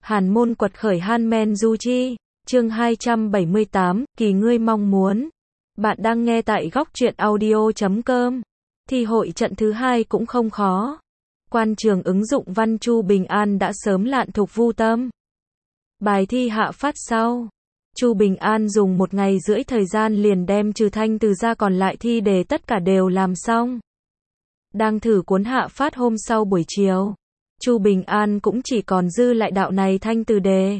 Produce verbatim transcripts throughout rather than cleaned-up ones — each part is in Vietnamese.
Hàn môn quật khởi Han-men du chi, chương hai trăm bảy mươi tám, kỳ ngươi mong muốn. Bạn đang nghe tại góc truyện audio chấm com. Thi hội trận thứ hai cũng không khó. Quan trường ứng dụng văn Chu Bình An đã sớm lạn thục vu tâm. Bài thi hạ phát sau. Chu Bình An dùng một ngày rưỡi thời gian liền đem trừ thanh từ ra còn lại thi đề tất cả đều làm xong. Đang thử cuốn hạ phát hôm sau buổi chiều. Chu Bình An cũng chỉ còn dư lại đạo này thanh từ đề.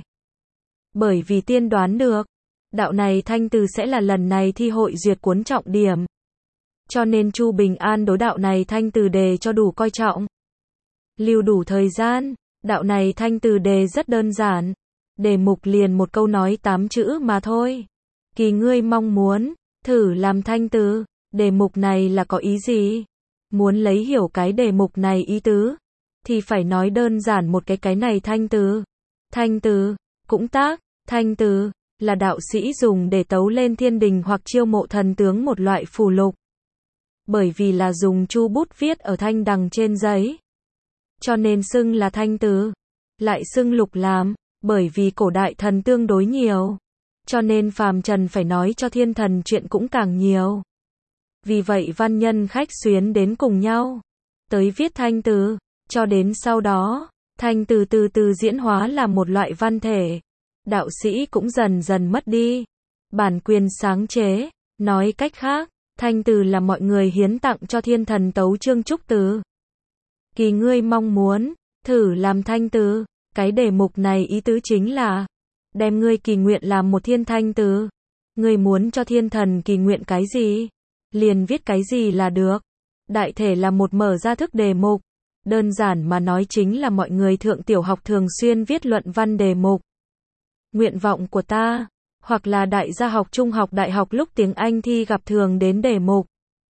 Bởi vì tiên đoán được, đạo này thanh từ sẽ là lần này thi hội duyệt cuốn trọng điểm. Cho nên Chu Bình An đối đạo này thanh từ đề cho đủ coi trọng. Lưu đủ thời gian, đạo này thanh từ đề rất đơn giản. Đề mục liền một câu nói tám chữ mà thôi. Kỳ ngươi mong muốn, thử làm thanh từ. Đề mục này là có ý gì? Muốn lấy hiểu cái đề mục này ý tứ, thì phải nói đơn giản một cái cái này thanh từ. Thanh từ, cũng tác, thanh từ, là đạo sĩ dùng để tấu lên thiên đình hoặc chiêu mộ thần tướng một loại phù lục. Bởi vì là dùng chu bút viết ở thanh đằng trên giấy, cho nên xưng là thanh từ. Lại xưng lục làm, bởi vì cổ đại thần tương đối nhiều, cho nên phàm trần phải nói cho thiên thần chuyện cũng càng nhiều. Vì vậy văn nhân khách xuyến đến cùng nhau, tới viết thanh từ, cho đến sau đó, thanh từ từ từ diễn hóa làm một loại văn thể. Đạo sĩ cũng dần dần mất đi bản quyền sáng chế, nói cách khác, thanh từ là mọi người hiến tặng cho thiên thần tấu chương trúc từ. Kỳ ngươi mong muốn, thử làm thanh từ, cái đề mục này ý tứ chính là, đem ngươi kỳ nguyện làm một thiên thanh từ. Ngươi muốn cho thiên thần kỳ nguyện cái gì? Liền viết cái gì là được. Đại thể là một mở ra thức đề mục. Đơn giản mà nói chính là mọi người thượng tiểu học thường xuyên viết luận văn đề mục. Nguyện vọng của ta, hoặc là đại gia học trung học đại học lúc tiếng Anh thi gặp thường đến đề mục.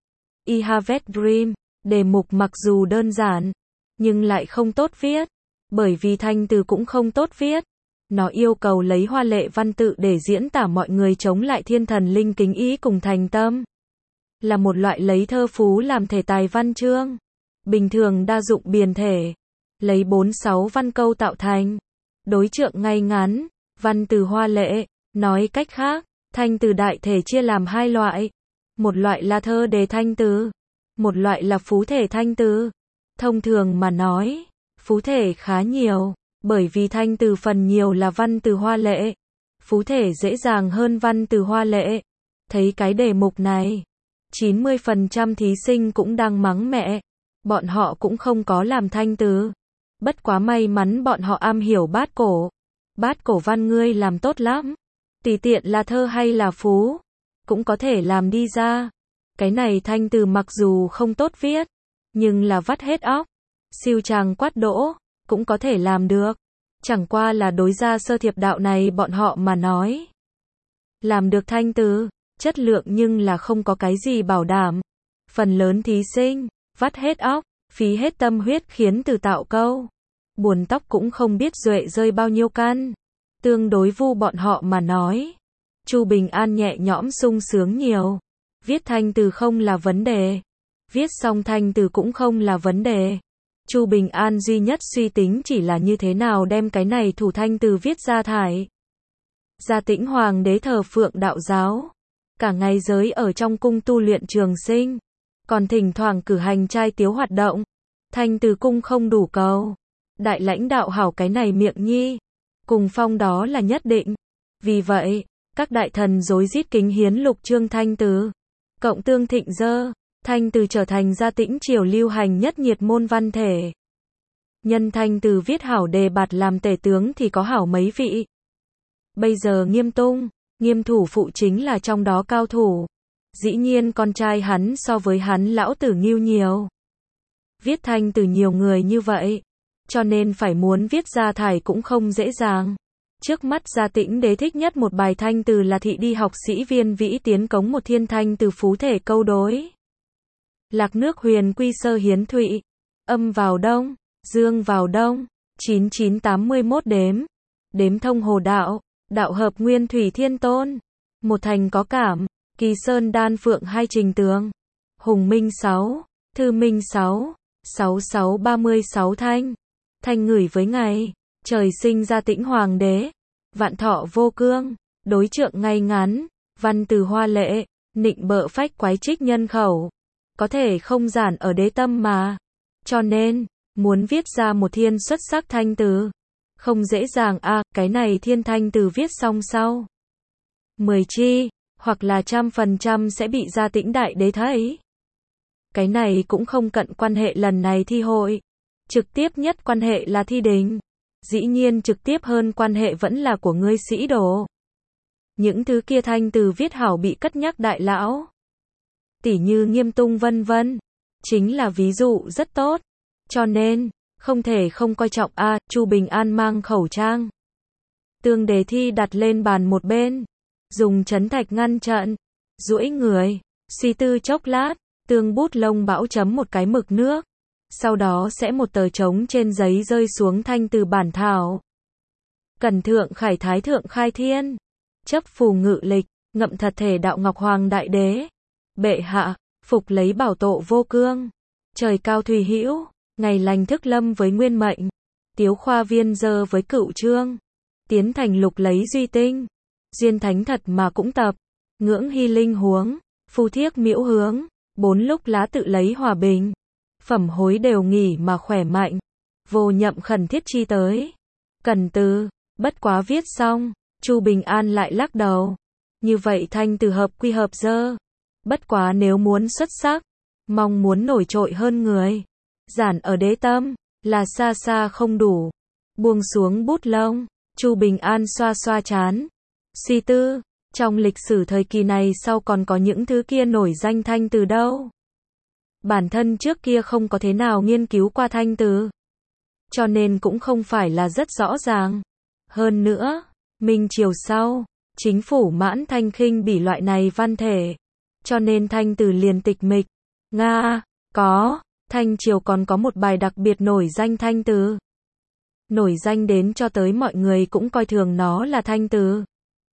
I have a dream, đề mục mặc dù đơn giản, nhưng lại không tốt viết, bởi vì thanh từ cũng không tốt viết. Nó yêu cầu lấy hoa lệ văn tự để diễn tả mọi người chống lại thiên thần linh kính ý cùng thành tâm. Là một loại lấy thơ phú làm thể tài văn chương. Bình thường đa dụng biền thể, lấy bốn sáu văn câu tạo thành. Đối trượng ngay ngắn, văn từ hoa lệ. Nói cách khác, thanh từ đại thể chia làm hai loại. Một loại là thơ đề thanh từ, một loại là phú thể thanh từ. Thông thường mà nói, phú thể khá nhiều, bởi vì thanh từ phần nhiều là văn từ hoa lệ. Phú thể dễ dàng hơn văn từ hoa lệ. Thấy cái đề mục này, chín mươi phần trăm thí sinh cũng đang mắng mẹ. Bọn họ cũng không có làm thanh từ. Bất quá may mắn bọn họ am hiểu bát cổ. Bát cổ văn ngươi làm tốt lắm. Tùy tiện là thơ hay là phú, cũng có thể làm đi ra. Cái này thanh từ mặc dù không tốt viết, nhưng là vắt hết óc. Siêu tràng quát đỗ, cũng có thể làm được. Chẳng qua là đối ra sơ thiệp đạo này bọn họ mà nói. Làm được thanh từ, chất lượng nhưng là không có cái gì bảo đảm. Phần lớn thí sinh, vắt hết óc, phí hết tâm huyết khiến từ tạo câu. Buồn tóc cũng không biết duệ rơi bao nhiêu căn. Tương đối vu bọn họ mà nói. Chu Bình An nhẹ nhõm sung sướng nhiều. Viết thanh từ không là vấn đề. Viết xong thanh từ cũng không là vấn đề. Chu Bình An duy nhất suy tính chỉ là như thế nào đem cái này thủ thanh từ viết ra thải. Gia Tĩnh Hoàng đế thờ phượng đạo giáo. Cả ngày giới ở trong cung tu luyện trường sinh. Còn thỉnh thoảng cử hành trai tiếu hoạt động. Thanh từ cung không đủ cầu. Đại lãnh đạo hảo cái này miệng nhi. Cùng phong đó là nhất định. Vì vậy, các đại thần rối rít kính hiến lục chương thanh từ. Cộng tương thịnh dơ, thanh từ trở thành Gia Tĩnh triều lưu hành nhất nhiệt môn văn thể. Nhân thanh từ viết hảo đề bạt làm tể tướng thì có hảo mấy vị. Bây giờ Nghiêm Tung, Nghiêm thủ phụ chính là trong đó cao thủ. Dĩ nhiên con trai hắn so với hắn lão tử Ngưu nhiều. Viết thanh từ nhiều người như vậy, cho nên phải muốn viết ra thải cũng không dễ dàng. Trước mắt Gia Tĩnh đế thích nhất một bài thanh từ là thị đi học sĩ Viên Vĩ tiến cống một thiên thanh từ phú thể câu đối. Lạc nước huyền quy sơ hiến thụy, âm vào đông, dương vào đông, chín chín tám mươi mốt đếm. Đếm thông hồ đạo, đạo hợp nguyên thủy thiên tôn. Một thành có cảm, kỳ sơn đan phượng hai trình tường. Hùng minh sáu, thư minh sáu, sáu sáu ba mươi sáu thanh. Thanh ngửi với ngày, trời sinh ra tĩnh hoàng đế, vạn thọ vô cương, đối trượng ngay ngắn, văn từ hoa lệ, nịnh bợ phách quái trích nhân khẩu, có thể không giản ở đế tâm mà. Cho nên, muốn viết ra một thiên xuất sắc thanh từ, không dễ dàng a, à, cái này thiên thanh từ viết xong sau. Mười chi, hoặc là trăm phần trăm sẽ bị Gia Tĩnh Đại Đế thấy. Cái này cũng không cận quan hệ lần này thi hội. Trực tiếp nhất quan hệ là thi đình. Dĩ nhiên trực tiếp hơn quan hệ vẫn là của ngươi sĩ đồ. Những thứ kia thanh từ viết hảo bị cất nhắc đại lão. Tỉ như Nghiêm Tung vân vân. Chính là ví dụ rất tốt. Cho nên, không thể không coi trọng a, à, Chu Bình An mang khẩu trang. Tương đề thi đặt lên bàn một bên. Dùng chấn thạch ngăn trận. Duỗi người. Suy tư chốc lát. Tương bút lông bão chấm một cái mực nước. Sau đó sẽ một tờ trống trên giấy rơi xuống thanh từ bản thảo. Cần thượng khải thái thượng khai thiên. Chấp phù ngự lịch. Ngậm thật thể đạo ngọc hoàng đại đế. Bệ hạ. Phục lấy bảo tộ vô cương. Trời cao thùy hữu. Ngày lành thức lâm với nguyên mệnh. Tiếu khoa viên dơ với cựu trương. Tiến thành lục lấy duy tinh. Duyên thánh thật mà cũng tập. Ngưỡng hy linh huống. Phu thiếc miễu hướng. Bốn lúc lá tự lấy hòa bình. Phẩm hối đều nghỉ mà khỏe mạnh. Vô nhậm khẩn thiết chi tới. Cần từ. Bất quá viết xong. Chu Bình An lại lắc đầu. Như vậy thanh từ hợp quy hợp dơ. Bất quá nếu muốn xuất sắc. Mong muốn nổi trội hơn người. Giản ở đế tâm. Là xa xa không đủ. Buông xuống bút lông. Chu Bình An xoa xoa chán. Suy tư. Trong lịch sử thời kỳ này sau còn có những thứ kia nổi danh thanh từ đâu. Bản thân trước kia không có thế nào nghiên cứu qua thanh từ. Cho nên cũng không phải là rất rõ ràng. Hơn nữa, Minh Triều sau, chính phủ mãn thanh khinh bỉ loại này văn thể. Cho nên thanh từ liền tịch mịch. Nga, có, Thanh Triều còn có một bài đặc biệt nổi danh thanh từ. Nổi danh đến cho tới mọi người cũng coi thường nó là thanh từ.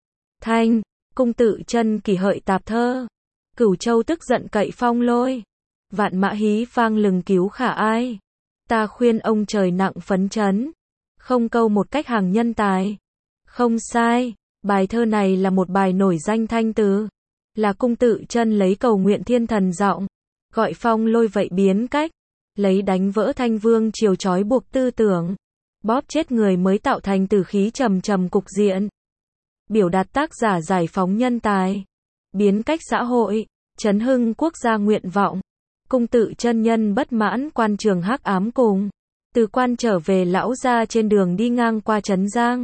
Thanh, cung tự chân kỳ hợi tạp thơ. Cửu Châu tức giận cậy phong lôi. Vạn mã hí vang lừng cứu khả ai. Ta khuyên ông trời nặng phấn chấn. Không câu một cách hàng nhân tài. Không sai, bài thơ này là một bài nổi danh thanh từ. Là cung tự chân lấy cầu nguyện thiên thần giọng. Gọi phong lôi vậy biến cách. Lấy đánh vỡ thanh vương triều trói buộc tư tưởng. Bóp chết người mới tạo thành tử khí trầm trầm cục diện. Biểu đạt tác giả giải phóng nhân tài. Biến cách xã hội. Chấn hưng quốc gia nguyện vọng. Cung tự chân nhân bất mãn quan trường hắc ám cùng. Từ quan trở về lão gia trên đường đi ngang qua Trấn Giang.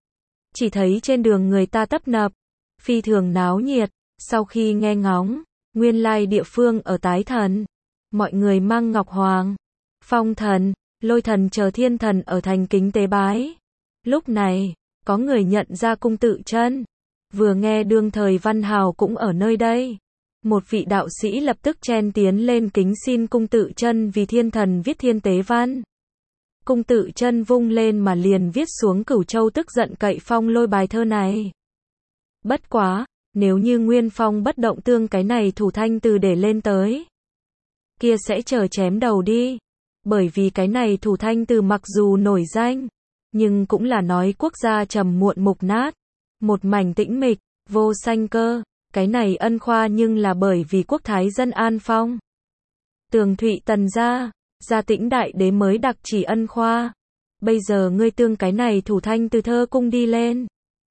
Chỉ thấy trên đường người ta tấp nập. Phi thường náo nhiệt. Sau khi nghe ngóng. Nguyên lai địa phương ở Tái Thần. Mọi người mang ngọc hoàng. Phong thần. Lôi thần chờ thiên thần ở thành kính tế bái. Lúc này. Có người nhận ra cung tự chân. Vừa nghe đương thời Văn Hào cũng ở nơi đây. Một vị đạo sĩ lập tức chen tiến lên kính xin cung tự chân vì thiên thần viết thiên tế văn. Cung tự chân vung lên mà liền viết xuống Cửu Châu tức giận cậy phong lôi bài thơ này. Bất quá, nếu như Nguyên Phong bất động tương cái này thủ thanh từ để lên tới. Kia sẽ chờ chém đầu đi. Bởi vì cái này thủ thanh từ mặc dù nổi danh. Nhưng cũng là nói quốc gia trầm muộn mục nát. Một mảnh tĩnh mịch, vô sanh cơ. Cái này ân khoa nhưng là bởi vì quốc thái dân an phong. Tường Thụy Tần gia, Gia Tĩnh Đại Đế mới đặc chỉ ân khoa. Bây giờ ngươi tương cái này thủ thanh từ thơ cung đi lên.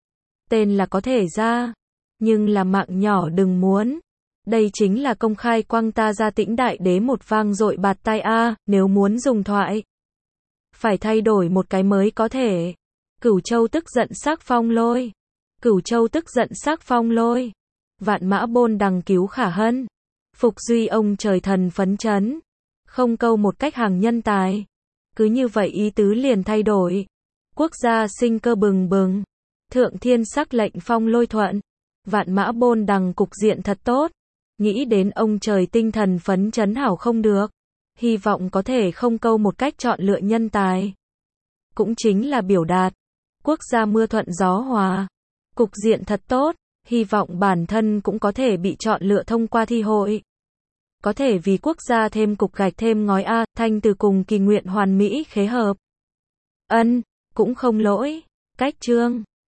Tên là có thể ra. Nhưng là mạng nhỏ đừng muốn. Đây chính là công khai quăng ta Gia Tĩnh Đại Đế một vang dội bạt tai a, nếu muốn dùng thoại. Phải thay đổi một cái mới có thể. Cửu Châu tức giận sắc phong lôi. Cửu Châu tức giận sắc phong lôi. Vạn mã bôn đằng cứu khả hân. Phục duy ông trời thần phấn chấn. Không câu một cách hàng nhân tài. Cứ như vậy ý tứ liền thay đổi. Quốc gia sinh cơ bừng bừng. Thượng thiên sắc lệnh phong lôi thuận. Vạn mã bôn đằng cục diện thật tốt. Nghĩ đến ông trời tinh thần phấn chấn hảo không được. Hy vọng có thể không câu một cách chọn lựa nhân tài. Cũng chính là biểu đạt. Quốc gia mưa thuận gió hòa. Cục diện thật tốt. Hy vọng bản thân cũng có thể bị chọn lựa thông qua thi hội. Có thể vì quốc gia thêm cục gạch thêm ngói A, thanh từ cùng kỳ nguyện hoàn mỹ khế hợp. Ân, cũng không lỗi. Cách chương